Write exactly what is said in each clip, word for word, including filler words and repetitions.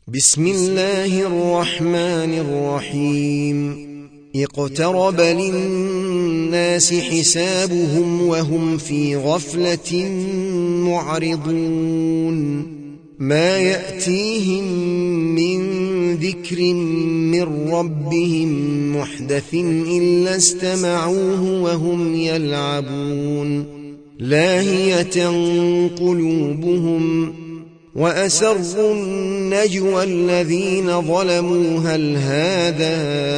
بسم الله الرحمن الرحيم اقترب للناس حسابهم وهم في غفلة معرضون ما يأتيهم من ذكر من ربهم محدث إلا استمعوه وهم يلعبون لاهية قلوبهم وأسروا النجوى الذين ظلموا هل هذا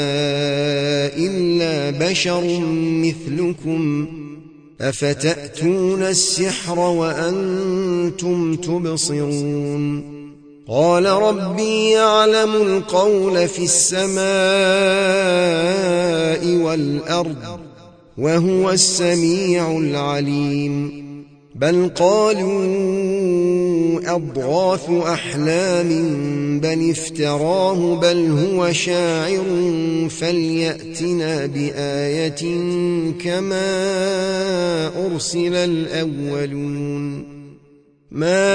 إلا بشر مثلكم أفتأتون السحر وأنتم تبصرون قال ربي يعلم القول في السماء والأرض وهو السميع العليم بل قالوا أضغاث أحلام بل افتراه بل هو شاعر فليأتنا بآية كما أرسل الأولون ما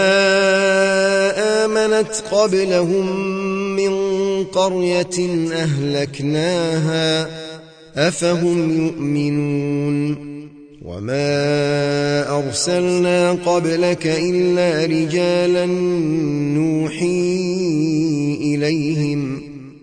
آمنت قبلهم من قرية أهلكناها أفهم يؤمنون وما أرسلنا قبلك إلا رجالا نوحي إليهم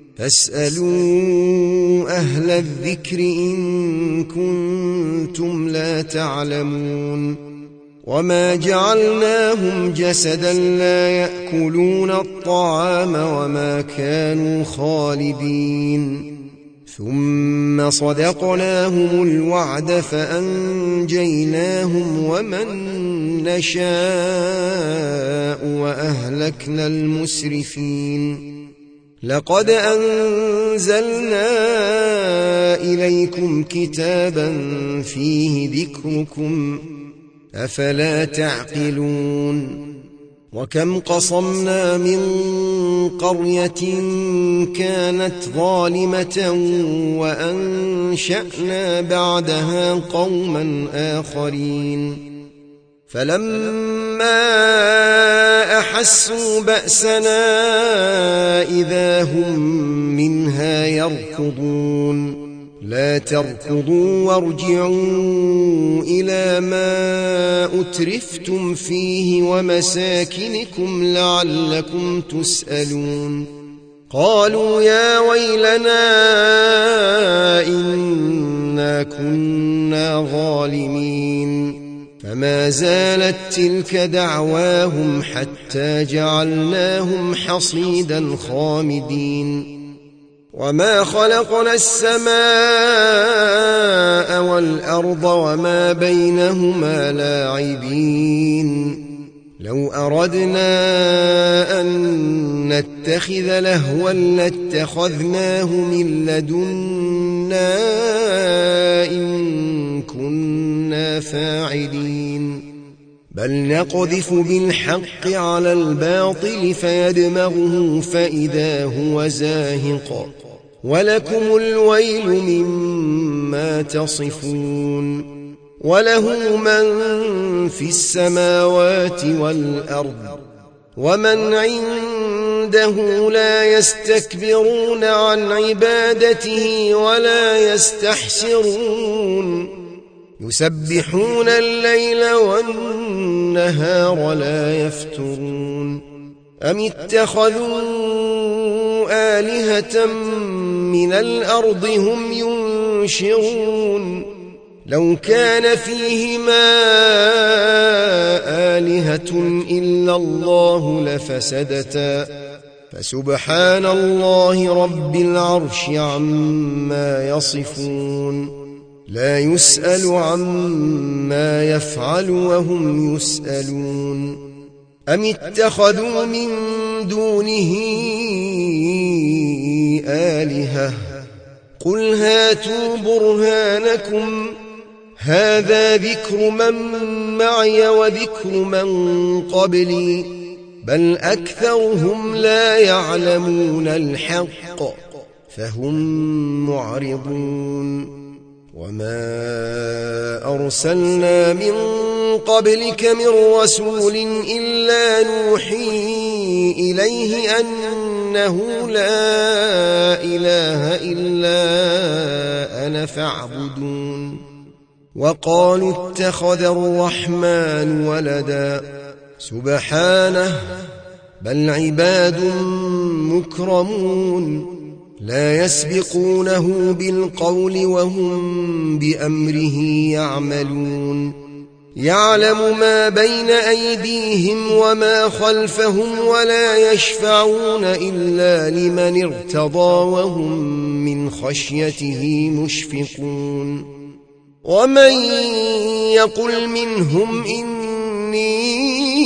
فاسألوا أهل الذكر إن كنتم لا تعلمون وما جعلناهم جسدا لا يأكلون الطعام وما كانوا خالدين ثم صدقناهم الوعد فأنجيناهم ومن نشاء وأهلكنا المسرفين لقد أنزلنا إليكم كتابا فيه ذكركم أفلا تعقلون وكم قصمنا من قرية كانت ظالمة وأنشأنا بعدها قوما آخرين فلما أحسوا بأسنا إذا هم منها يركضون لا تركضوا وارجعوا إلى ما أترفتم فيه ومساكنكم لعلكم تسألون قالوا يا ويلنا إنا كنا ظالمين فما زالت تلك دعواهم حتى جعلناهم حصيدا خامدين وما خلقنا السماء والأرض وما بينهما لاعبين لو أردنا أن نتخذ لهوا لاتخذناه من لدنا إن كنا فاعلين بل نقذف بالحق على الباطل فيدمغه فإذا هو زاهق ولكم الويل مما تصفون وله من في السماوات والأرض ومن عنده لا يستكبرون عن عبادته ولا يستحسرون يسبحون الليل والنهار لا يفترون أم اتخذوا آلهة من الأرض هم ينشرون لو كان فيهما آلهة إلا الله لفسدتا فسبحان الله رب العرش عما يصفون لا يسأل عما يفعل وهم يسألون أم اتخذوا من دونه آلهة قل هاتوا برهانكم هذا ذكر من معي وذكر من قبلي بل أكثرهم لا يعلمون الحق فهم معرضون وما أرسلنا من قبلك من رسول إلا نوحي إليه أن أنه لا إله إلا أنا فاعبدون وقالوا اتخذ الرحمن ولدا سبحانه بل عباد مكرمون لا يسبقونه بالقول وهم بأمره يعملون يعلم ما بين أيديهم وما خلفهم ولا يشفعون إلا لمن ارتضى وهم من خشيته مشفقون ومن يقل منهم إني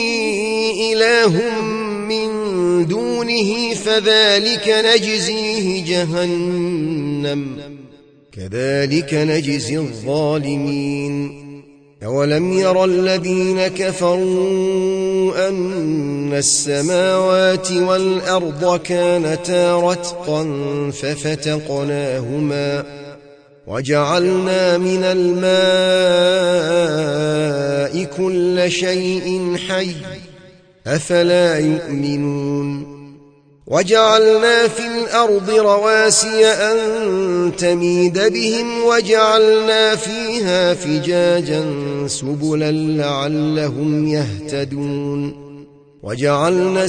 إله من دونه فذلك نجزيه جهنم كذلك نجزي الظالمين أولم ير الذين كفروا أن السماوات والأرض كانتا رتقا ففتقناهما وجعلنا من الماء كل شيء حي أفلا يؤمنون وجعلنا في الأرض رواسي أن تميد بهم وجعلنا فيها فجاجا سبلا لعلهم يهتدون وجعلنا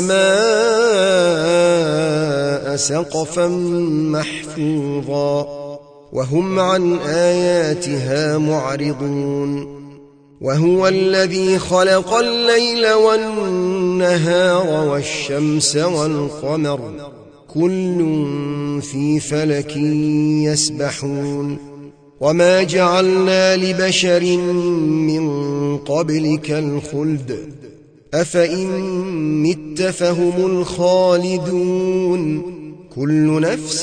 السماء سقفا محفوظا وهم عن آياتها معرضون وهو الذي خلق الليل والنهار والشمس والقمر كل في فلك يسبحون وما جعلنا لبشر من قبلك الخلد أفإن مت فهم الخالدون كل نفس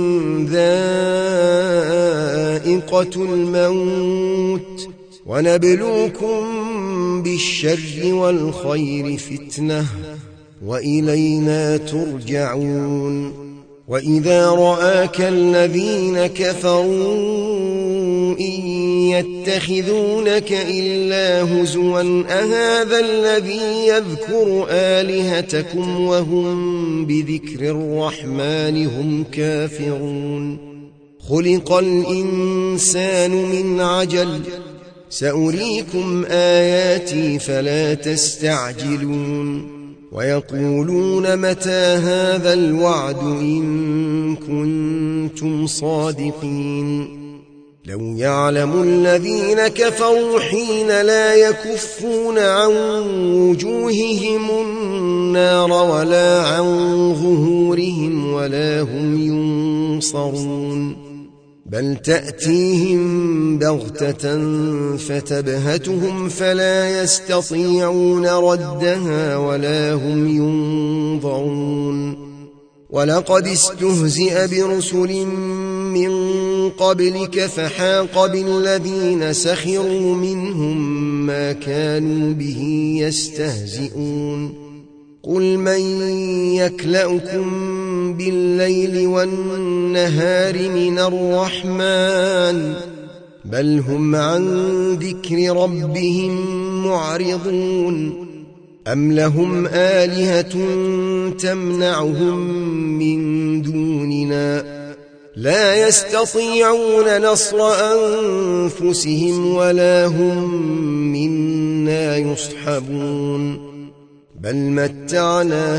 ذائقة الموت ونبلوكم بالشر والخير فتنة وإلينا ترجعون وإذا رآك الذين كفروا إن يتخذونك إلا هزوا أهذا الذي يذكر آلهتكم وهم بذكر الرحمن هم كافرون خلق الإنسان من عجل سأريكم آياتي فلا تستعجلون ويقولون متى هذا الوعد إن كنتم صادقين لو يعلم الذين كفروا حين لا يكفون عن وجوههم النار ولا عن ظهورهم ولا هم ينصرون بل تأتيهم بغتة فتبهتهم فلا يستطيعون ردها ولا هم ينظرون ولقد استهزئ برسل من قبلك فحاق بالذين سخروا منهم ما كانوا به يستهزئون قل من يكلأكم بالليل والنهار من الرحمن بل هم عن ذكر ربهم معرضون أم لهم آلهة تمنعهم من دوننا لا يستطيعون نصر أنفسهم ولا هم منا يصحبون بل متعنا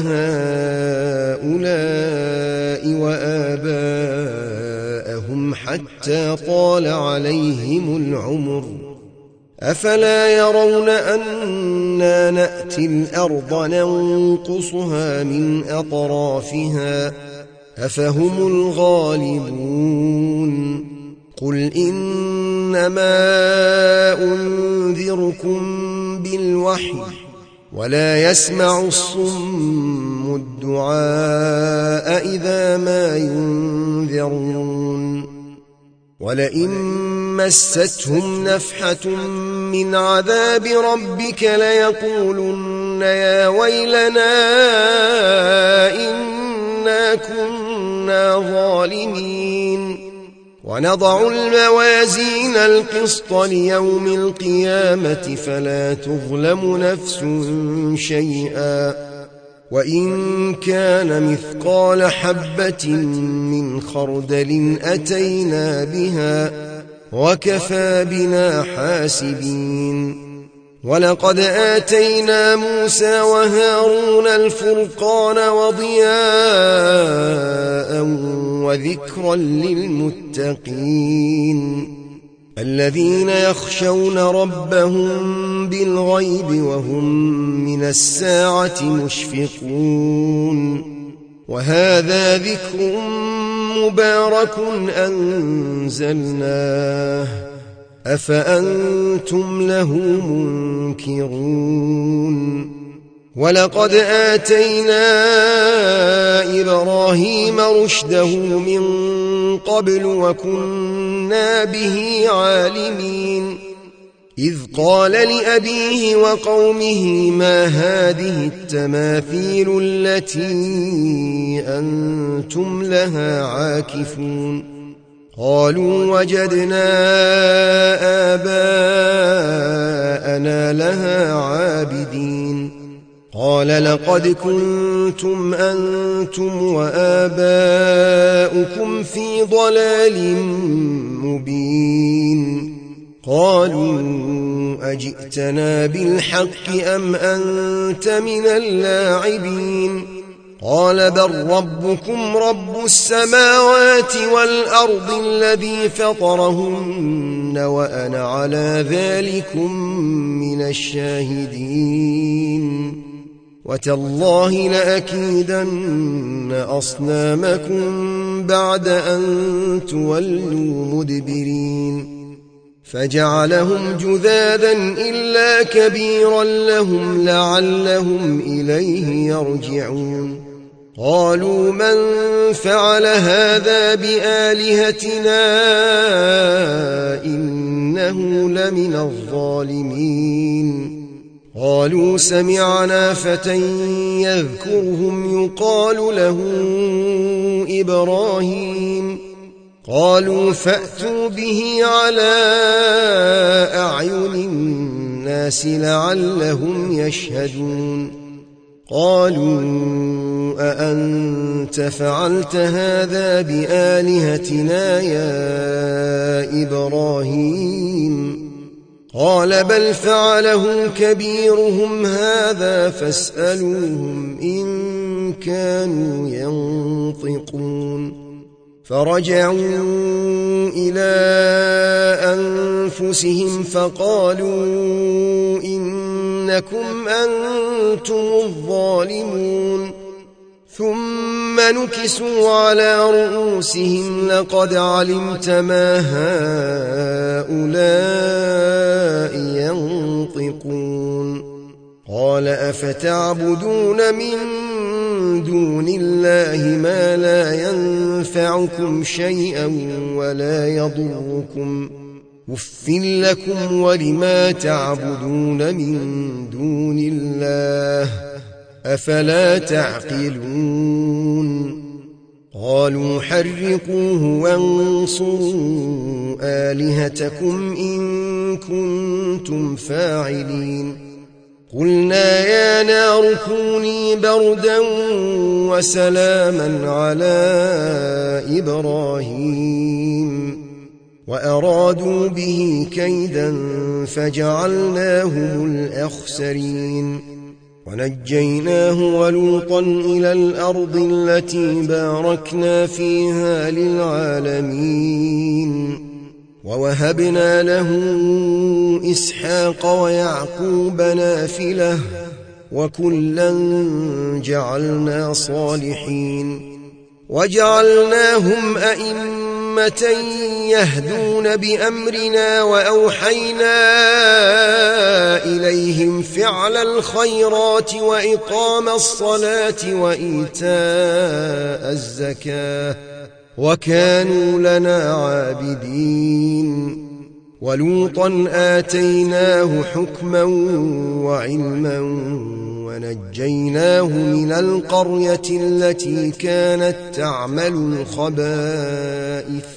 هؤلاء وآباءهم حتى طال عليهم العمر أفلا يرون أنا نأتي الأرض ننقصها من أطرافها أفهم الغالبون قل إنما أنذركم بالوحي ولا يسمع الصم الدعاء إذا ما ينذرون ولئن مستهم نفحة من عذاب ربك ليقولن يا ويلنا إنا كنا ظالمين ونضع الموازين القسط ليوم القيامة فلا تظلم نفس شيئا وإن كان مثقال حبة من خردل أتينا بها وكفى بنا حاسبين ولقد آتينا موسى وهارون الفرقان وضياء وذكرا للمتقين الذين يخشون ربهم بالغيب وهم من الساعة مشفقون وهذا ذكر مبارك أنزلناه أفأنتم له منكرون ولقد آتينا إبراهيم رشده من قبل وكنا به عالمين إذ قال لأبيه وقومه ما هذه التماثيل التي أنتم لها عاكفون قالوا وجدنا آباءنا لها عابدين قال لقد كنتم أنتم وآباؤكم في ضلال مبين قالوا أجئتنا بالحق أم أنت من اللاعبين قال بل ربكم رب السماوات والأرض الذي فطرهن وأنا على ذلكم من الشاهدين وتالله لأكيدن أصنامكم بعد أن تولوا مدبرين فجعلهم جذاذا إلا كبيرا لهم لعلهم إليه يرجعون قالوا من فعل هذا بآلهتنا إنه لمن الظالمين قالوا سمعنا فتى يذكرهم يقال له إبراهيم قالوا فأتوا به على أعين الناس لعلهم يشهدون قالوا أأنت فعلت هذا بآلهتنا يا إبراهيم قال بل فعله كبيرهم هذا فاسألوهم إن كانوا ينطقون فرجعوا إلى أنفسهم فقالوا إنكم أنتم الظالمون ثم نكسوا على رؤوسهم لقد علمت ما هؤلاء ينطقون قال أفتعبدون من دون الله ما لا ينفعكم شيئا ولا يضركم أف لكم ولما تعبدون من دون الله أفلا تعقلون قالوا حرقوه وانصروا آلهتكم إن كنتم فاعلين قلنا يا نار كوني بردا وسلاما على إبراهيم وأرادوا به كيدا فجعلناهم الأخسرين ونجيناه ولوطا إلى الأرض التي باركنا فيها للعالمين ووهبنا له إسحاق ويعقوب نافلة وكلا جعلنا صالحين وجعلناهم أئمة يهدون بأمرنا وأوحينا إليهم فعل الخيرات وإقام الصلاة وإيتاء الزكاة وكانوا لنا عابدين ولوطا آتيناه حكما وعلما ونجيناه من القرية التي كانت تعمل الخبائث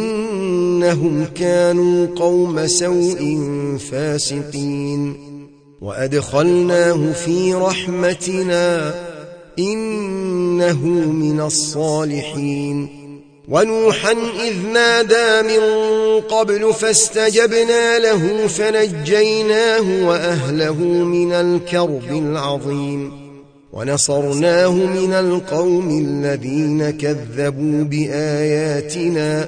إنهم كانوا قوم سوء فاسقين وأدخلناه في رحمتنا إنه من الصالحين. ونوحا إذ نادى من قبل فاستجبنا له فنجيناه وأهله من الكرب العظيم ونصرناه من القوم الذين كذبوا بآياتنا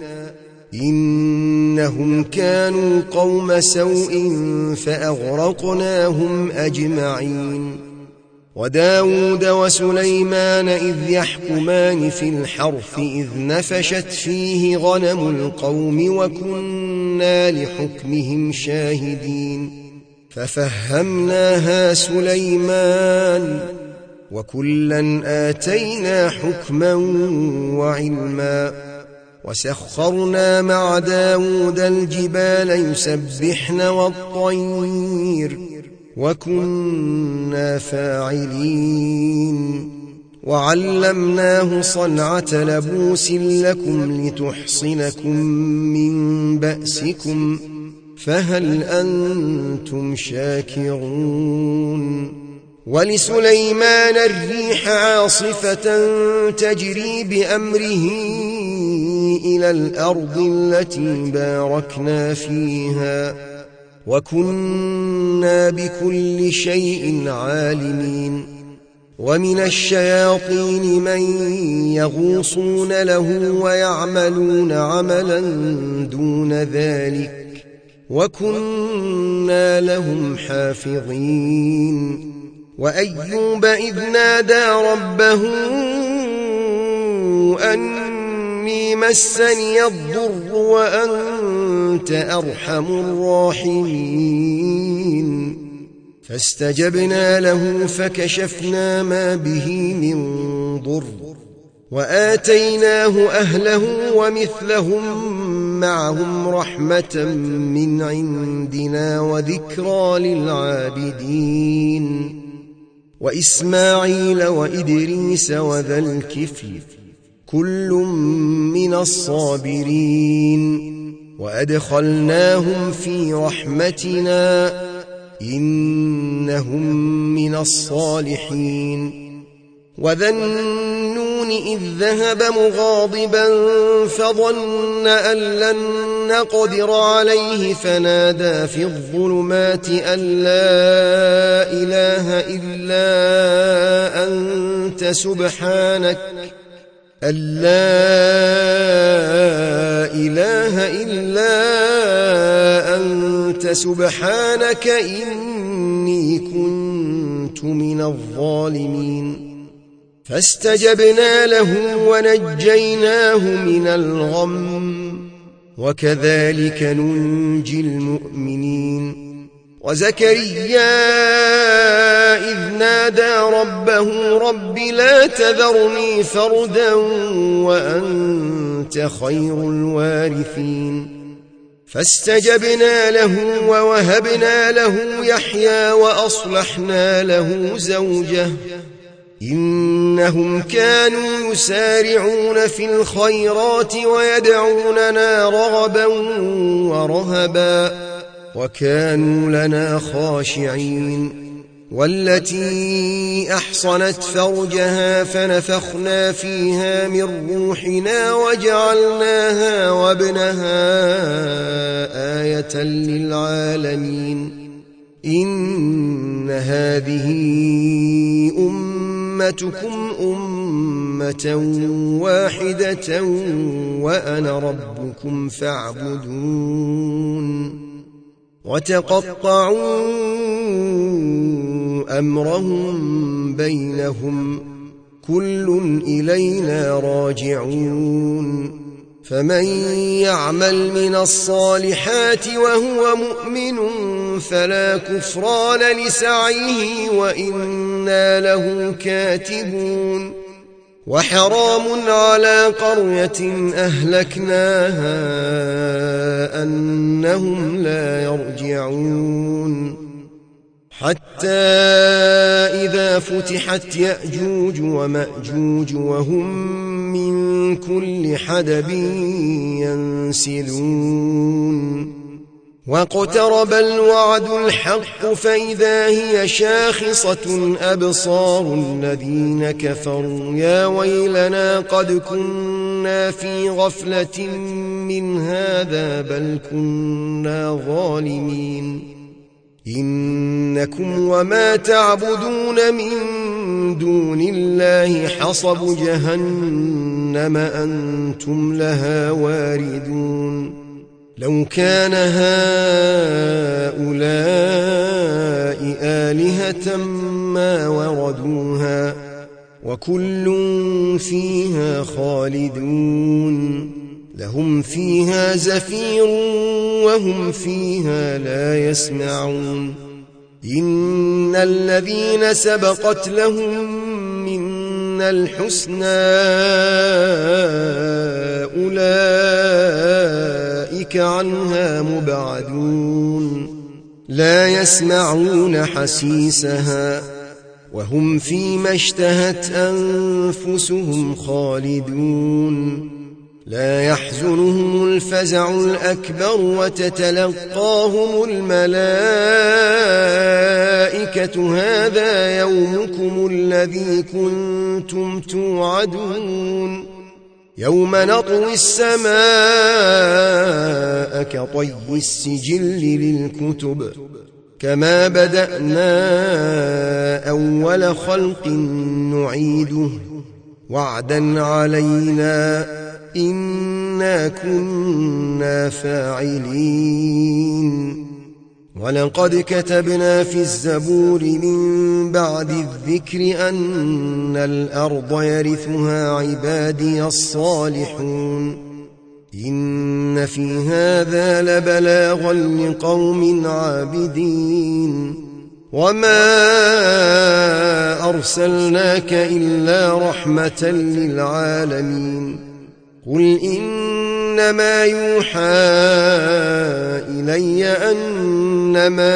إنهم كانوا قوم سوء فأغرقناهم أجمعين. وداود وسليمان إذ يحكمان في الحرث إذ نفشت فيه غنم القوم وكنا لحكمهم شاهدين ففهمناها سليمان وكلا آتينا حكما وعلما وسخرنا مع داود الجبال يسبحن والطير وكنا فاعلين وعلمناه صنعة لبوس لكم لتحصنكم من بأسكم فهل أنتم شاكرون. ولسليمان الريح عاصفة تجري بأمره إلى الأرض التي باركنا فيها وكنا بكل شيء عالمين. ومن الشياطين من يغوصون له ويعملون عملا دون ذلك وكنا لهم حافظين. وأيوب إذ نادى ربه أني مسني الضر وأنت أرحم الراحمين فاستجبنا له فكشفنا ما به من ضر وآتيناه أهله ومثلهم معهم رحمة من عندنا وذكرى للعابدين. وإسماعيل وإدريس وذا الكفل كل من الصابرين وأدخلناهم في رحمتنا إنهم من الصالحين. وذا النون إذ ذهب مغاضبا فظن أن لن نقدر عليه فنادى في الظلمات أن لا إله إلا أنت سبحانك أن لا إله إلا أنت سبحانك إني كنت من الظالمين. فاستجبنا له ونجيناه من الغم وكذلك ننجي المؤمنين. وزكريا إذ نادى ربه رب لا تذرني فردا وأنت خير الوارثين فاستجبنا له ووهبنا له يحيى وأصلحنا له زوجه إنهم كانوا يسارعون في الخيرات ويدعوننا رغبا ورهبا وكانوا لنا خاشعين. والتي أحصنت فرجها فنفخنا فيها من روحنا وجعلناها وابنها آية للعالمين. إن هذه أمتكم أمة واحدة وأنا ربكم فاعبدون. وتقطعوا أمرهم بينهم كل إلينا راجعون. فمن يعمل من الصالحات وهو مؤمن فلا كفران لسعيه وإنا له كاتبون. وحرام على قرية أهلكناها أنهم لا يرجعون حتى إذا فتحت يأجوج ومأجوج وهم من كل حدب ينسلون. واقترب الوعد الحق فإذا هي شاخصة أبصار الذين كفروا يا ويلنا قد كنا في غفلة من هذا بل كنا ظالمين إنكم وما تعبدون من دون الله حصب جهنم أنتم لها واردون لو كان هؤلاء آلهة ما وردوها وكل فيها خالدون لهم فيها زفير وهم فيها لا يسمعون إن الذين سبقت لهم منا الحسنى أولئك عنها مبعدون لا يسمعون حسيسها وهم فيما اشتهت أنفسهم خالدون لا يحزنهم الفزع الأكبر وتتلقاهم الملائكة هذا يومكم الذي كنتم توعدون يوم نطوي السماء كطي السجل للكتب كما بدأنا أول خلق نعيده وعدا علينا إنا كنا فاعلين ولقد كتبنا في الزبور من بعد الذكر أن الأرض يرثها عبادي الصالحون إن في هذا لبلاغا لقوم عابدين وما أرسلناك إلا رحمة للعالمين قل إنما يوحى إلي أنما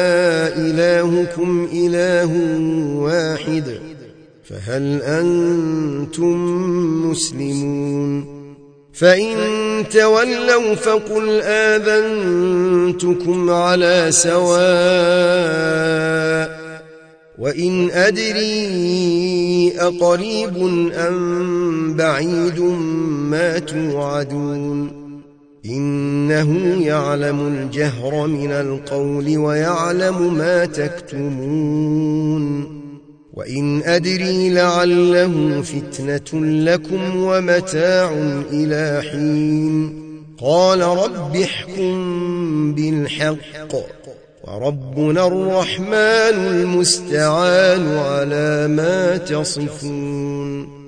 إلهكم إله واحد فهل أنتم مسلمون فإن تولوا فقل آذنتكم على سواء وإن أدري أقريب أم بعيد ما توعدون إنه يعلم الجهر من القول ويعلم ما تكتمون وإن أدري لعله فتنة لكم ومتاع إلى حين قال رب احكم بالحق وربنا الرحمن المستعان على ما تصفون.